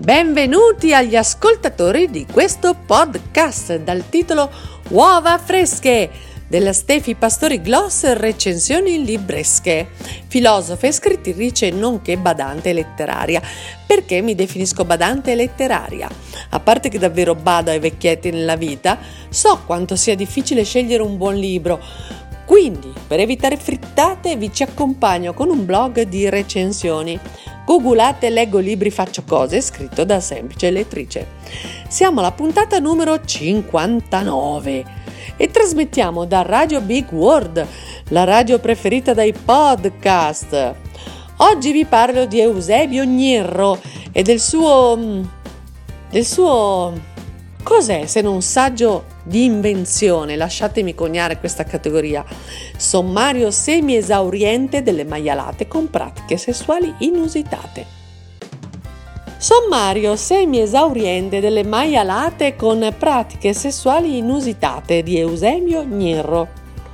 Benvenuti agli ascoltatori di questo podcast dal titolo Uova fresche della Stefi Pastori Gloss, recensioni libresche, filosofa e scrittrice nonché badante letteraria. Perché mi definisco badante letteraria? A parte che davvero bado ai vecchietti nella vita, so quanto sia difficile scegliere un buon libro. Quindi, per evitare frittate, vi ci accompagno con un blog di recensioni. Googolate Leggo libri faccio cose, scritto da semplice lettrice. Siamo alla puntata numero 59 e trasmettiamo da Radio Big World, la radio preferita dai podcast. Oggi vi parlo di Eusebio Gnierro e del suo cos'è se non un saggio di invenzione, lasciatemi coniare questa categoria, sommario semi-esauriente delle maialate con pratiche sessuali inusitate. Sommario semi-esauriente delle maialate con pratiche sessuali inusitate di Eusebio Gnierro.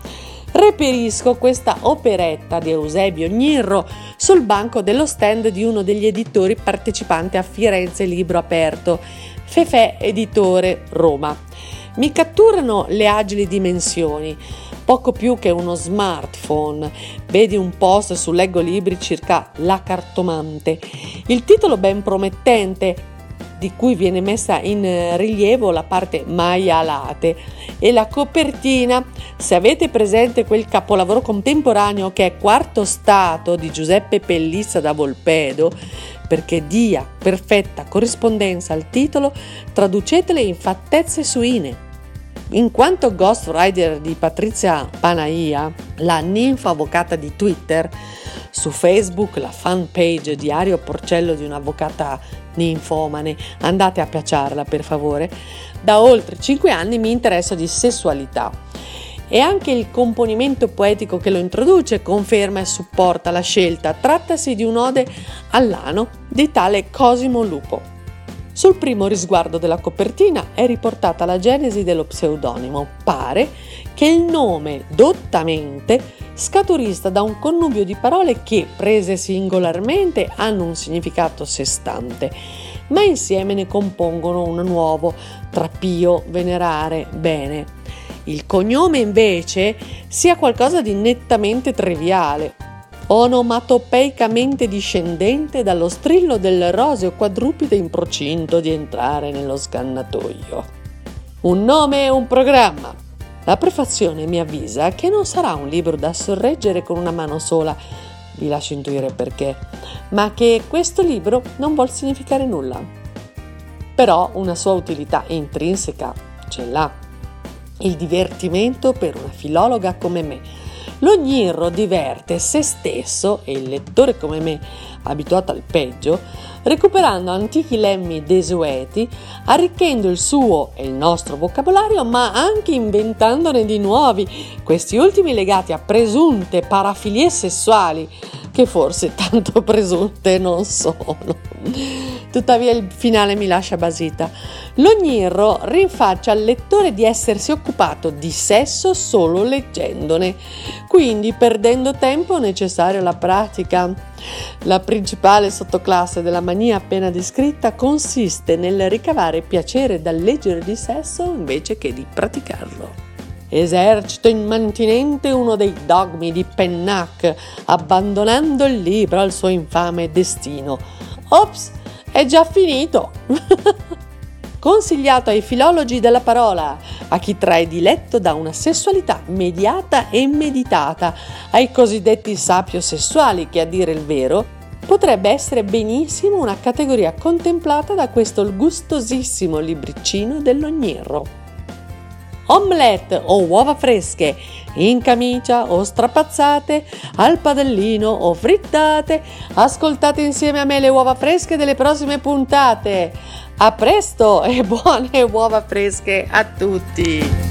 Reperisco questa operetta di Eusebio Gnierro sul banco dello stand di uno degli editori partecipanti a Firenze Libro Aperto, Fefè Editore, Roma. Mi catturano le agili dimensioni, poco più che uno smartphone. Vedi un post su Leggo Libri circa La cartomante. Il titolo ben promettente, di cui viene messa in rilievo la parte maialate, e la copertina, se avete presente quel capolavoro contemporaneo che è Quarto Stato di Giuseppe Pellizza da Volpedo, perché dia perfetta corrispondenza al titolo, traducetele in fattezze suine. In quanto ghostwriter di Patrizia Panaia, la ninfa avvocata di Twitter, su Facebook la fanpage Diario Porcello di un'avvocata ninfomane, andate a piaciarla per favore, da oltre 5 anni mi interesso di sessualità. E anche il componimento poetico che lo introduce conferma e supporta la scelta. Trattasi di un'ode all'ano di tale Cosimo Lupo. Sul primo risguardo della copertina è riportata la genesi dello pseudonimo. Pare che il nome dottamente scaturista da un connubio di parole che, prese singolarmente, hanno un significato a sé stante, ma insieme ne compongono uno nuovo, tra pio, venerare, bene. Il cognome invece sia qualcosa di nettamente triviale, onomatopeicamente discendente dallo strillo del roseo quadrupede in procinto di entrare nello scannatoio. Un nome e un programma. La prefazione mi avvisa che non sarà un libro da sorreggere con una mano sola, vi lascio intuire perché, ma che questo libro non vuol significare nulla. Però una sua utilità intrinseca ce l'ha. Il divertimento per una filologa come me. Lo Gnierro diverte se stesso e il lettore come me, abituato al peggio, recuperando antichi lemmi desueti, arricchendo il suo e il nostro vocabolario, ma anche inventandone di nuovi, questi ultimi legati a presunte parafilie sessuali, che forse tanto presunte non sono. Tuttavia il finale mi lascia basita. Lo Gnierro rinfaccia al lettore di essersi occupato di sesso solo leggendone, quindi perdendo tempo necessario alla pratica. La principale sottoclasse della mania appena descritta consiste nel ricavare piacere dal leggere di sesso invece che di praticarlo. Esercito immantinente uno dei dogmi di Pennac, abbandonando il libro al suo infame destino. Ops, è già finito! Consigliato ai filologi della parola, a chi trae diletto da una sessualità mediata e meditata, ai cosiddetti sapiosessuali che, a dire il vero, potrebbe essere benissimo una categoria contemplata da questo gustosissimo libricino dello Gnierro. Omelette o uova fresche, in camicia o strapazzate, al padellino o frittate, ascoltate insieme a me le uova fresche delle prossime puntate. A presto e buone uova fresche a tutti!